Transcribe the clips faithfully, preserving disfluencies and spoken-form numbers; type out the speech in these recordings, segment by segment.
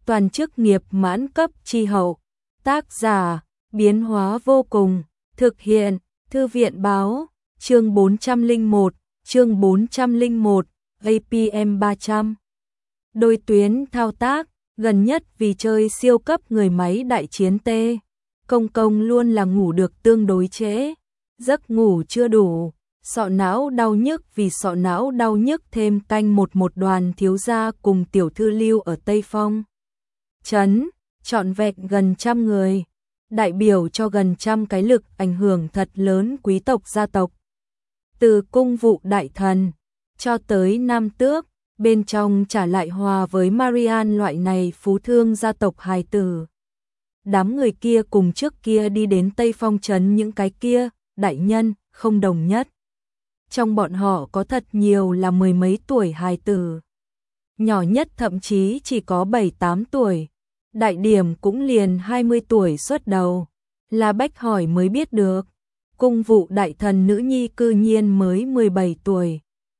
toàn chức nghiệp mãn cấp chi hậu. Tác giả, biến hóa vô cùng, thực hiện, Thư viện báo, chương bốn trăm lẻ một, chương bốn trăm lẻ một, a pê em ba trăm. Đôi tuyến thao tác, gần nhất vì chơi siêu cấp người máy đại chiến T. Công công luôn là ngủ được tương đối trễ, giấc ngủ chưa đủ, sọ não đau nhức vì sọ não đau nhức thêm canh một một đoàn thiếu gia cùng tiểu thư lưu ở Tây Phong Trấn, trọn vẹn gần trăm người, đại biểu cho gần trăm cái lực ảnh hưởng thật lớn quý tộc gia tộc. Từ cung vụ đại thần, cho tới nam tước, bên trong trả lại hòa với Marian loại này phú thương gia tộc hài tử. Đám người kia cùng trước kia đi đến Tây Phong Trấn những cái kia, đại nhân, không đồng nhất. Trong bọn họ có thật nhiều là mười mấy tuổi hài tử. Nhỏ nhất thậm chí chỉ có bảy tám tuổi. Đại điểm cũng liền hai mươi tuổi xuất đầu. La Bách hỏi mới biết được. Cung vụ đại thần nữ nhi cư nhiên mới mười bảy tuổi.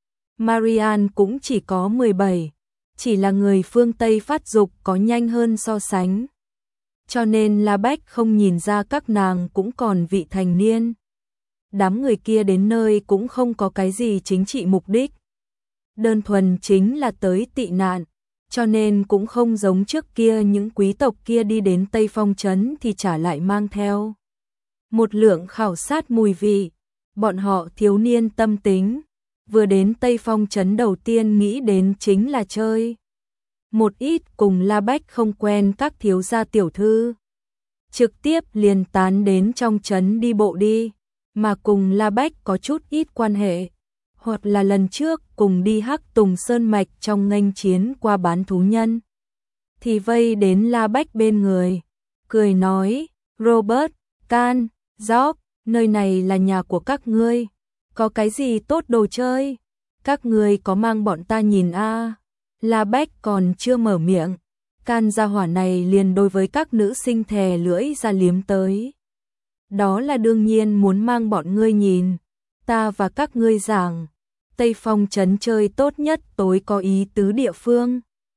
Marian cũng chỉ có mười bảy. Chỉ là người phương Tây phát dục có nhanh hơn so sánh. Cho nên La Bách không nhìn ra các nàng cũng còn vị thành niên. Đám người kia đến nơi cũng không có cái gì chính trị mục đích. Đơn thuần chính là tới tị nạn, cho nên cũng không giống trước kia những quý tộc kia đi đến Tây Phong Trấn thì trả lại mang theo một lượng khảo sát mùi vị. Bọn họ thiếu niên tâm tính, vừa đến Tây Phong Trấn đầu tiên nghĩ đến chính là chơi. Một ít cùng La Bách không quen các thiếu gia tiểu thư, trực tiếp liền tán đến trong trấn đi bộ đi, mà cùng La Bách có chút ít quan hệ, hoặc là lần trước cùng đi Hắc Tùng Sơn Mạch trong nghênh chiến qua bán thú nhân, thì vây đến La Bách bên người, cười nói, Robert, Can, George, nơi này là nhà của các ngươi, có cái gì tốt đồ chơi, các ngươi có mang bọn ta nhìn a. À. La Bách còn chưa mở miệng, Can gia hỏa này liền đối với các nữ sinh thè lưỡi ra liếm tới. Đó là đương nhiên muốn mang bọn ngươi nhìn, ta và các ngươi giảng, Tây Phong Trấn chơi tốt nhất tối có ý tứ địa phương.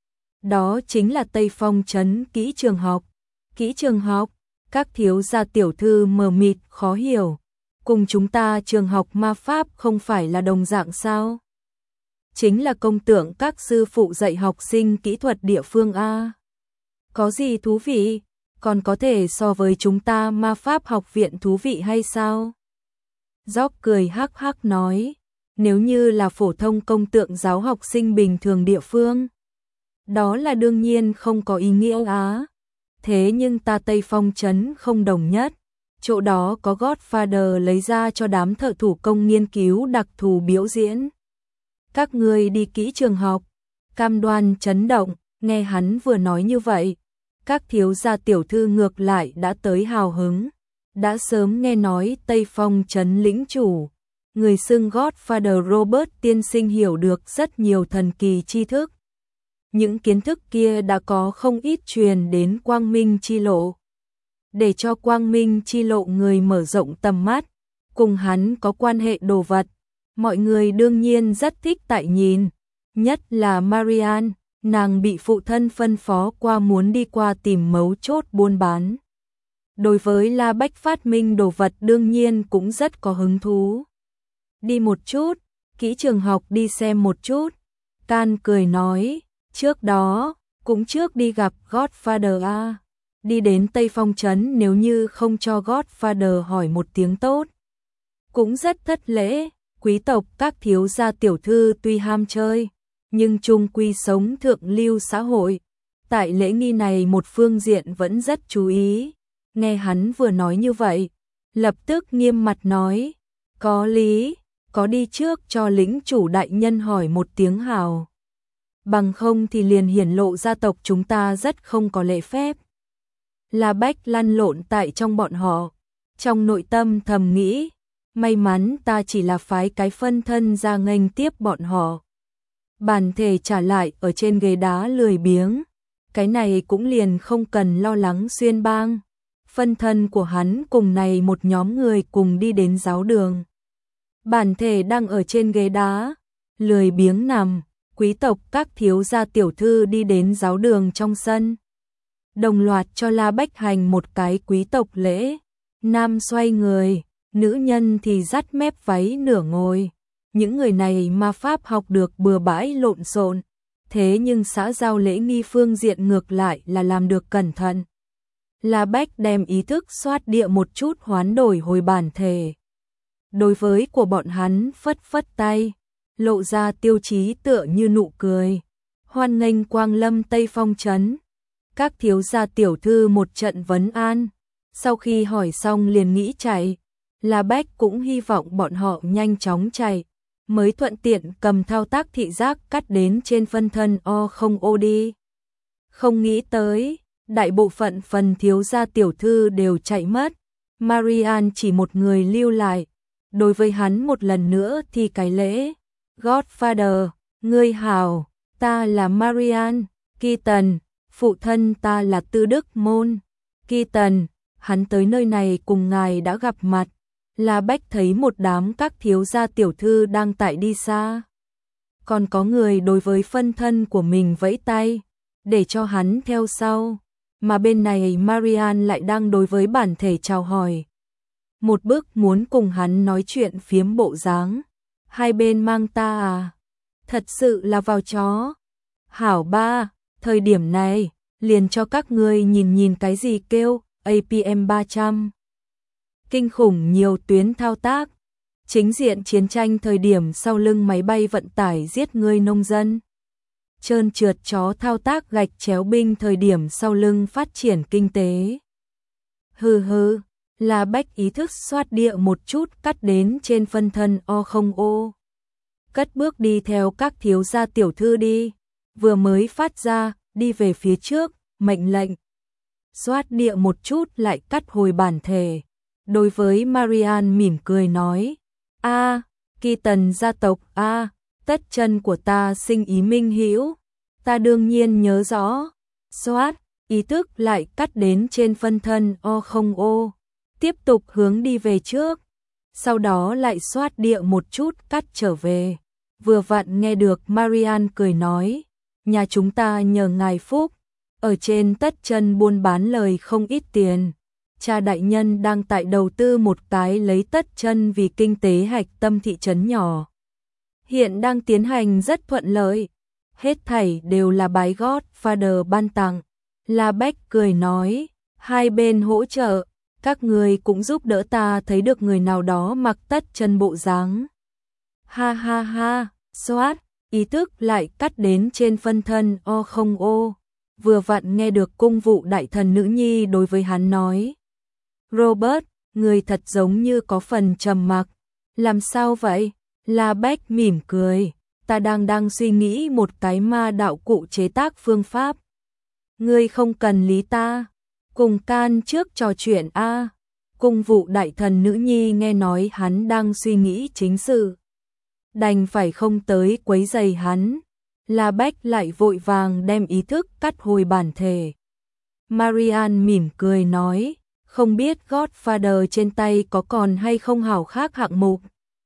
Đó chính là Tây Phong Trấn kỹ trường học. Kỹ trường học, các thiếu gia tiểu thư mờ mịt khó hiểu, cùng chúng ta trường học ma pháp không phải là đồng dạng sao? Chính là công tượng các sư phụ dạy học sinh kỹ thuật địa phương a. Có gì thú vị, còn có thể so với chúng ta ma pháp học viện thú vị hay sao? George cười hắc hắc nói, nếu như là phổ thông công tượng giáo học sinh bình thường địa phương, đó là đương nhiên không có ý nghĩa á. Thế nhưng ta Tây Phong Trấn không đồng nhất, chỗ đó có Godfather lấy ra cho đám thợ thủ công nghiên cứu đặc thù biểu diễn. Các ngươi đi kỹ trường học, cam đoan chấn động, nghe hắn vừa nói như vậy. Các thiếu gia tiểu thư ngược lại đã tới hào hứng, đã sớm nghe nói Tây Phong Trấn lĩnh chủ, người xưng Godfather Robert tiên sinh hiểu được rất nhiều thần kỳ tri thức. Những kiến thức kia đã có không ít truyền đến Quang Minh chi lộ. Để cho Quang Minh chi lộ người mở rộng tầm mắt, cùng hắn có quan hệ đồ vật, mọi người đương nhiên rất thích tại nhìn, nhất là Marian. Nàng bị phụ thân phân phó qua muốn đi qua tìm mấu chốt buôn bán. Đối với La Bách phát minh đồ vật đương nhiên cũng rất có hứng thú. Đi một chút, kỹ trường học đi xem một chút. Can cười nói, trước đó, cũng trước đi gặp Godfather a. Đi đến Tây Phong Trấn nếu như không cho Godfather hỏi một tiếng tốt. Cũng rất thất lễ, quý tộc các thiếu gia tiểu thư tuy ham chơi, nhưng chung quy sống thượng lưu xã hội, tại lễ nghi này một phương diện vẫn rất chú ý. Nghe hắn vừa nói như vậy, lập tức nghiêm mặt nói, có lý, có đi trước cho lĩnh chủ đại nhân hỏi một tiếng hào. Bằng không thì liền hiển lộ gia tộc chúng ta rất không có lễ phép. La Bách lăn lộn tại trong bọn họ, trong nội tâm thầm nghĩ, may mắn ta chỉ là phái cái phân thân ra nghênh tiếp bọn họ. Bản thể trả lại ở trên ghế đá lười biếng, cái này cũng liền không cần lo lắng xuyên bang. Phân thân của hắn cùng này một nhóm người cùng đi đến giáo đường. Bản thể đang ở trên ghế đá, lười biếng nằm, quý tộc các thiếu gia tiểu thư đi đến giáo đường trong sân, đồng loạt cho La Bách hành một cái quý tộc lễ. Nam xoay người, nữ nhân thì dắt mép váy nửa ngồi. Những người này ma pháp học được bừa bãi lộn xộn, thế nhưng xã giao lễ nghi phương diện ngược lại là làm được cẩn thận. La Bách đem ý thức xoát địa một chút hoán đổi hồi bản thể. Đối với của bọn hắn phất phất tay, lộ ra tiêu chí tựa như nụ cười. Hoan nghênh quang lâm Tây Phong trấn. Các thiếu gia tiểu thư một trận vấn an, sau khi hỏi xong liền nghĩ chạy. La Bách cũng hy vọng bọn họ nhanh chóng chạy, mới thuận tiện cầm thao tác thị giác cắt đến trên phân thân o không ô đi. Không nghĩ tới, đại bộ phận phần thiếu gia tiểu thư đều chạy mất, Marian chỉ một người lưu lại. Đối với hắn một lần nữa thì cái lễ. Godfather, ngươi hảo, ta là Marian, Keaton, phụ thân ta là Tư Đức Môn. Keaton, hắn tới nơi này cùng ngài đã gặp mặt. La Bách thấy một đám các thiếu gia tiểu thư đang tại đi xa. Còn có người đối với phân thân của mình vẫy tay, để cho hắn theo sau. Mà bên này Marian lại đang đối với bản thể chào hỏi. Một bước muốn cùng hắn nói chuyện phiếm bộ dáng. Hai bên mang ta à? Thật sự là vào chó. Hảo ba, thời điểm này, liền cho các ngươi nhìn nhìn cái gì kêu a pê em ba trăm. Kinh khủng nhiều tuyến thao tác. Chính diện chiến tranh thời điểm sau lưng máy bay vận tải giết người nông dân. Trơn trượt chó thao tác gạch chéo binh thời điểm sau lưng phát triển kinh tế. Hừ hừ, La Bách ý thức xoát địa một chút cắt đến trên phân thân o không ô. Cất bước đi theo các thiếu gia tiểu thư đi, vừa mới phát ra, đi về phía trước, mệnh lệnh. Xoát địa một chút lại cắt hồi bản thể. Đối với Marian mỉm cười nói, a, Keaton gia tộc a, tất chân của ta sinh ý minh hữu, ta đương nhiên nhớ rõ. Xoát, ý thức lại cắt đến trên phân thân o không ô, tiếp tục hướng đi về trước, sau đó lại xoát địa một chút cắt trở về. Vừa vặn nghe được Marian cười nói, nhà chúng ta nhờ ngài phúc, ở trên tất chân buôn bán lời không ít tiền. Cha đại nhân đang tại đầu tư một cái lấy tất chân vì kinh tế hạch tâm thị trấn nhỏ. Hiện đang tiến hành rất thuận lợi, hết thảy đều là bái Godfather ban tặng. La Bách cười nói, hai bên hỗ trợ, các người cũng giúp đỡ ta thấy được người nào đó mặc tất chân bộ dáng. Ha ha ha, xoát, ý thức lại cắt đến trên phân thân o không ô, vừa vặn nghe được cung vụ đại thần nữ nhi đối với hắn nói. Robert, người thật giống như có phần trầm mặc. Làm sao vậy? La Bách mỉm cười, ta đang đang suy nghĩ một cái ma đạo cụ chế tác phương pháp. Ngươi không cần lý ta, cùng can trước trò chuyện a. Cung vụ đại thần nữ nhi nghe nói hắn đang suy nghĩ chính sự, đành phải không tới quấy rầy hắn. La Bách lại vội vàng đem ý thức cắt hồi bản thể. Marian mỉm cười nói, không biết Godfather trên tay có còn hay không hảo khác hạng mục.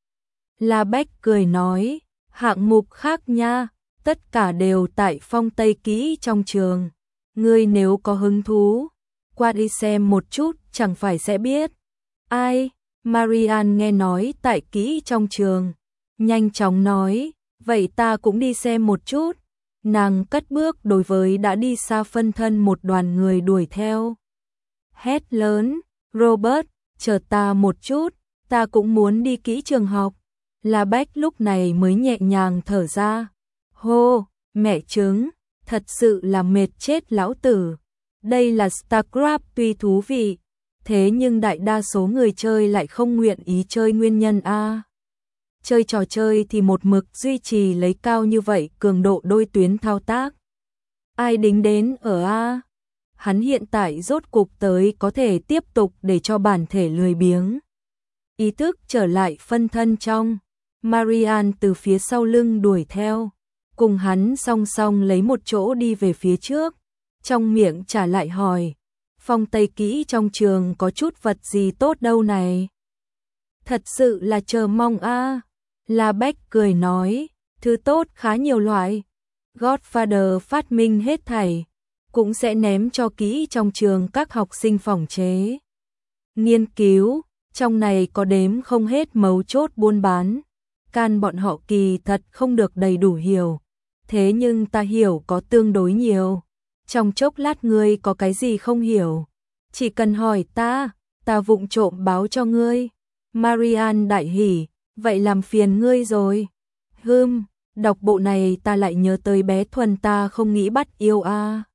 La Bách cười nói, hạng mục khác nha, tất cả đều tại phong Tây kỹ trong trường. Ngươi nếu có hứng thú, qua đi xem một chút chẳng phải sẽ biết. Ai? Marian nghe nói tại kỹ trong trường, nhanh chóng nói, vậy ta cũng đi xem một chút. Nàng cất bước đối với đã đi xa phân thân một đoàn người đuổi theo. Hét lớn, Robert, chờ ta một chút, ta cũng muốn đi kỹ trường học. La Bách lúc này mới nhẹ nhàng thở ra. Hô, mẹ trứng, thật sự là mệt chết lão tử. Đây là StarCraft tuy thú vị, thế nhưng đại đa số người chơi lại không nguyện ý chơi nguyên nhân a. Chơi trò chơi thì một mực duy trì lấy cao như vậy cường độ đôi tuyến thao tác. Ai đính đến ở a? Hắn hiện tại rốt cục tới có thể tiếp tục để cho bản thể lười biếng. Ý thức trở lại phân thân trong. Marian từ phía sau lưng đuổi theo, cùng hắn song song lấy một chỗ đi về phía trước, trong miệng trả lại hỏi, phong Tây kỹ trong trường có chút vật gì tốt đâu này? Thật sự là chờ mong a. La Bách cười nói, thứ tốt khá nhiều loại. Godfather phát minh hết thảy, cũng sẽ ném cho kỹ trong trường các học sinh phỏng chế. Nghiên cứu, trong này có đếm không hết mấu chốt buôn bán. Can bọn họ kỳ thật không được đầy đủ hiểu. Thế nhưng ta hiểu có tương đối nhiều. Trong chốc lát ngươi có cái gì không hiểu, chỉ cần hỏi ta, ta vụng trộm báo cho ngươi. Marian đại hỉ, vậy làm phiền ngươi rồi. Hừm, đọc bộ này ta lại nhớ tới bé Thuần ta không nghĩ bắt yêu a. À.